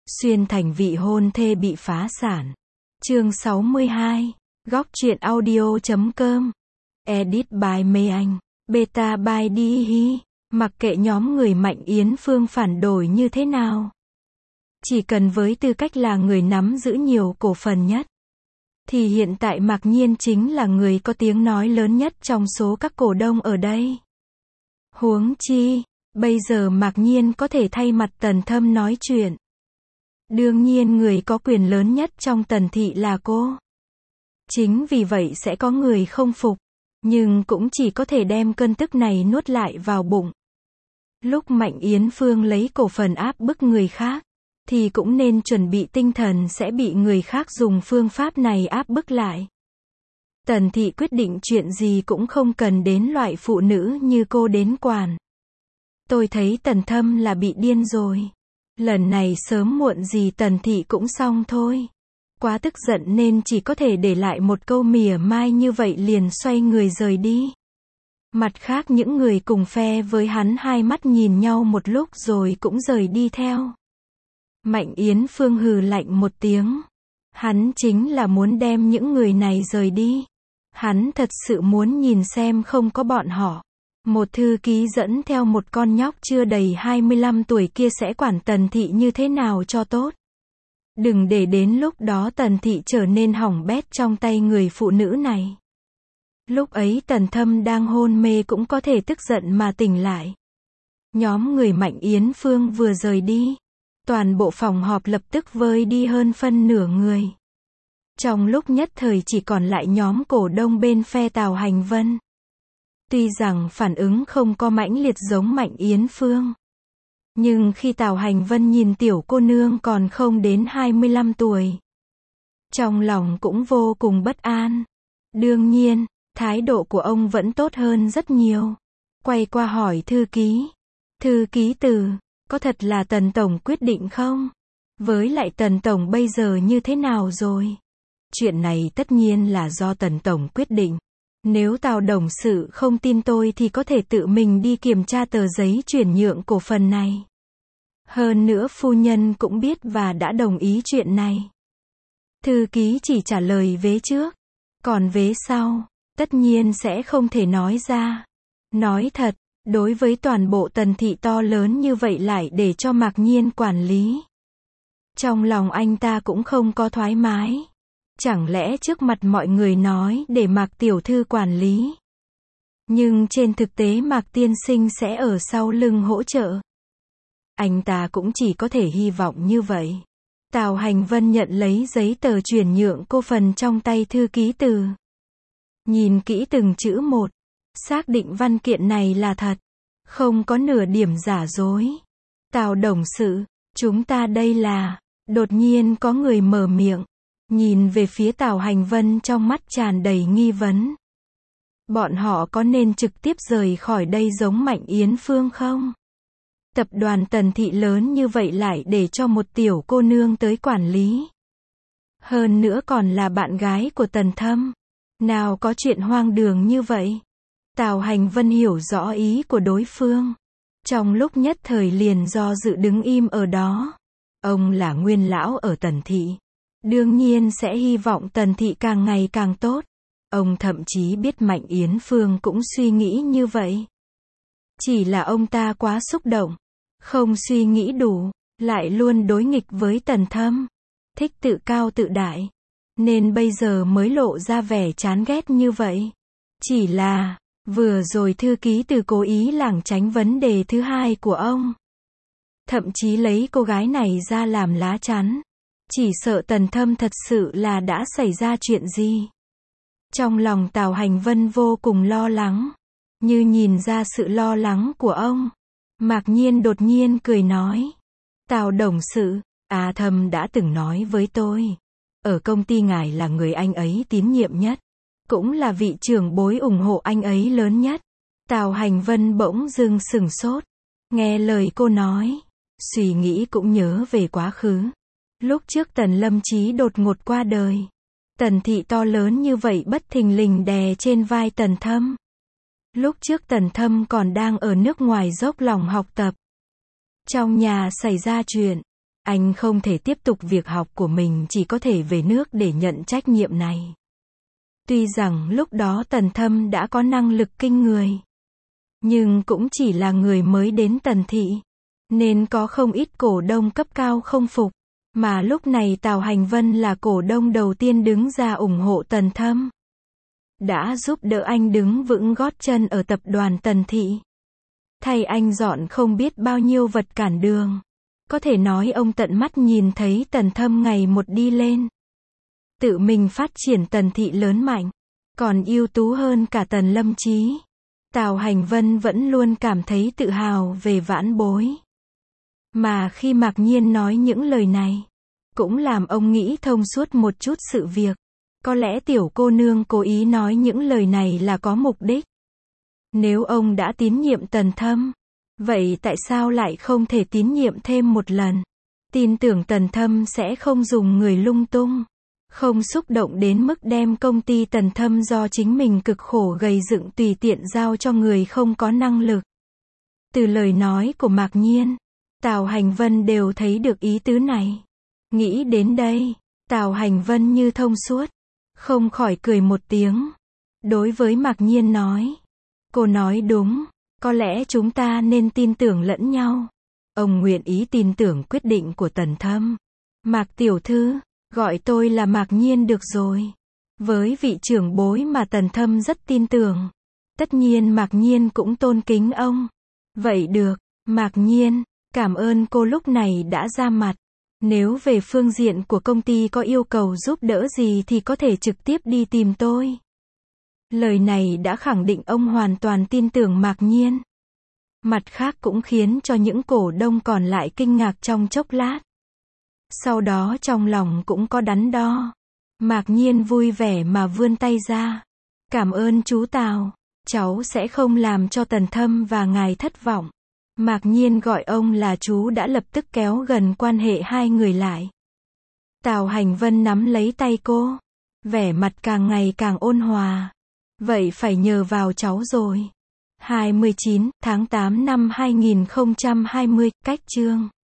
Xuyên thành vị hôn thê bị phá sản. Chương 62. Góc truyện audio.com. Edit by Mê Anh. Beta by Đi Hi. Mặc kệ nhóm người Mạnh Yến Phương phản đối như thế nào. Chỉ cần với tư cách là người nắm giữ nhiều cổ phần nhất. Thì hiện tại Mạc Nhiên chính là người có tiếng nói lớn nhất trong số các cổ đông ở đây. Huống chi, bây giờ Mạc Nhiên có thể thay mặt Tần Thâm nói chuyện. Đương nhiên người có quyền lớn nhất trong Tần thị là cô. Chính vì vậy sẽ có người không phục, nhưng cũng chỉ có thể đem cơn tức này nuốt lại vào bụng. Lúc Mạnh Yến Phương lấy cổ phần áp bức người khác, thì cũng nên chuẩn bị tinh thần sẽ bị người khác dùng phương pháp này áp bức lại. Tần thị quyết định chuyện gì cũng không cần đến loại phụ nữ như cô đến quản. Tôi thấy Tần Thâm là bị điên rồi. Lần này sớm muộn gì Tần thị cũng xong thôi. Quá tức giận nên chỉ có thể để lại một câu mỉa mai như vậy liền xoay người rời đi. Mặt khác những người cùng phe với hắn hai mắt nhìn nhau một lúc rồi cũng rời đi theo. Mạnh Yến Phương hừ lạnh một tiếng. Hắn chính là muốn đem những người này rời đi. Hắn thật sự muốn nhìn xem không có bọn họ. Một thư ký dẫn theo một con nhóc chưa đầy 25 tuổi kia sẽ quản Tần thị như thế nào cho tốt. Đừng để đến lúc đó Tần thị trở nên hỏng bét trong tay người phụ nữ này. Lúc ấy Tần Thâm đang hôn mê cũng có thể tức giận mà tỉnh lại. Nhóm người Mạnh Yến Phương vừa rời đi. Toàn bộ phòng họp lập tức vơi đi hơn phân nửa người. Trong lúc nhất thời chỉ còn lại nhóm cổ đông bên phe Tào Hành Vân. Tuy rằng phản ứng không có mãnh liệt giống Mạnh Yến Phương. Nhưng khi Tào Hành Vân nhìn tiểu cô nương còn không đến 25 tuổi. Trong lòng cũng vô cùng bất an. Đương nhiên, thái độ của ông vẫn tốt hơn rất nhiều. Quay qua hỏi thư ký. Thư ký Từ, có thật là Tần Tổng quyết định không? Với lại Tần Tổng bây giờ như thế nào rồi? Chuyện này tất nhiên là do Tần Tổng quyết định. Nếu Tào Đồng sự không tin tôi thì có thể tự mình đi kiểm tra tờ giấy chuyển nhượng cổ phần này. Hơn nữa phu nhân cũng biết và đã đồng ý chuyện này. Thư ký chỉ trả lời vế trước. Còn vế sau, tất nhiên sẽ không thể nói ra. Nói thật, đối với toàn bộ Tần thị to lớn như vậy lại để cho Mạc Nhiên quản lý. Trong lòng anh ta cũng không có thoải mái. Chẳng lẽ trước mặt mọi người nói để Mạc tiểu thư quản lý. Nhưng trên thực tế Mạc tiên sinh sẽ ở sau lưng hỗ trợ. Anh ta cũng chỉ có thể hy vọng như vậy. Tào Hành Vân nhận lấy giấy tờ chuyển nhượng cổ phần trong tay thư ký Từ. Nhìn kỹ từng chữ một. Xác định văn kiện này là thật. Không có nửa điểm giả dối. Tào đồng sự, chúng ta đây là... Đột nhiên có người mở miệng. Nhìn về phía Tào Hành Vân trong mắt tràn đầy nghi vấn. Bọn họ có nên trực tiếp rời khỏi đây giống Mạnh Yến Phương không? Tập đoàn Tần thị lớn như vậy lại để cho một tiểu cô nương tới quản lý. Hơn nữa còn là bạn gái của Tần Thâm. Nào có chuyện hoang đường như vậy? Tào Hành Vân hiểu rõ ý của đối phương. Trong lúc nhất thời liền do dự đứng im ở đó. Ông là nguyên lão ở Tần thị. Đương nhiên sẽ hy vọng Tần thị càng ngày càng tốt. Ông thậm chí biết Mạnh Yến Phương cũng suy nghĩ như vậy. Chỉ là ông ta quá xúc động. Không suy nghĩ đủ. Lại luôn đối nghịch với Tần Thâm. Thích tự cao tự đại. Nên bây giờ mới lộ ra vẻ chán ghét như vậy. Chỉ là, vừa rồi thư ký Từ cố ý lảng tránh vấn đề thứ hai của ông. Thậm chí lấy cô gái này ra làm lá chắn. Chỉ sợ Tần Thâm thật sự là đã xảy ra chuyện gì. Trong lòng Tào Hành Vân vô cùng lo lắng. Như nhìn ra sự lo lắng của ông. Mạc Nhiên đột nhiên cười nói. Tào đồng sự, Thâm đã từng nói với tôi. Ở công ty ngài là người anh ấy tín nhiệm nhất. Cũng là vị trưởng bối ủng hộ anh ấy lớn nhất. Tào Hành Vân bỗng dưng sửng sốt. Nghe lời cô nói. Suy nghĩ cũng nhớ về quá khứ. Lúc trước Tần Lâm Chí đột ngột qua đời. Tần thị to lớn như vậy bất thình lình đè trên vai Tần Thâm. Lúc trước Tần Thâm còn đang ở nước ngoài dốc lòng học tập. Trong nhà xảy ra chuyện. Anh không thể tiếp tục việc học của mình, chỉ có thể về nước để nhận trách nhiệm này. Tuy rằng lúc đó Tần Thâm đã có năng lực kinh người, nhưng cũng chỉ là người mới đến Tần thị, nên có không ít cổ đông cấp cao không phục. Mà lúc này Tào Hành Vân là cổ đông đầu tiên đứng ra ủng hộ Tần Thâm, đã giúp đỡ anh đứng vững gót chân ở tập đoàn Tần thị, thay anh dọn không biết bao nhiêu vật cản đường. Có thể nói ông tận mắt nhìn thấy Tần Thâm ngày một đi lên, tự mình phát triển Tần thị lớn mạnh, còn ưu tú hơn cả Tần Lâm Chí. Tào Hành Vân vẫn luôn cảm thấy tự hào về vãn bối. Mà khi Mạc Nhiên nói những lời này, cũng làm ông nghĩ thông suốt một chút sự việc. Có lẽ tiểu cô nương cố ý nói những lời này là có mục đích. Nếu ông đã tín nhiệm Tần Thâm, vậy tại sao lại không thể tín nhiệm thêm một lần? Tin tưởng Tần Thâm sẽ không dùng người lung tung, không xúc động đến mức đem công ty Tần Thâm do chính mình cực khổ gầy dựng tùy tiện giao cho người không có năng lực. Từ lời nói của Mạc Nhiên, Tào Hành Vân đều thấy được ý tứ này. Nghĩ đến đây, Tào Hành Vân như thông suốt, không khỏi cười một tiếng. Đối với Mạc Nhiên nói, cô nói đúng, có lẽ chúng ta nên tin tưởng lẫn nhau. Ông nguyện ý tin tưởng quyết định của Tần Thâm. Mạc tiểu thư, gọi tôi là Mạc Nhiên được rồi. Với vị trưởng bối mà Tần Thâm rất tin tưởng, tất nhiên Mạc Nhiên cũng tôn kính ông. Vậy được, Mạc Nhiên, cảm ơn cô lúc này đã ra mặt. Nếu về phương diện của công ty có yêu cầu giúp đỡ gì thì có thể trực tiếp đi tìm tôi. Lời này đã khẳng định ông hoàn toàn tin tưởng Mạc Nhiên. Mặt khác cũng khiến cho những cổ đông còn lại kinh ngạc trong chốc lát. Sau đó trong lòng cũng có đắn đo. Mạc Nhiên vui vẻ mà vươn tay ra. Cảm ơn chú Tào, cháu sẽ không làm cho Tần Thâm và ngài thất vọng. Mạc Nhiên gọi ông là chú đã lập tức kéo gần quan hệ hai người lại. Tào Hành Vân nắm lấy tay cô, vẻ mặt càng ngày càng ôn hòa. Vậy phải nhờ vào cháu rồi. 29 tháng 8 năm 2020, cách chương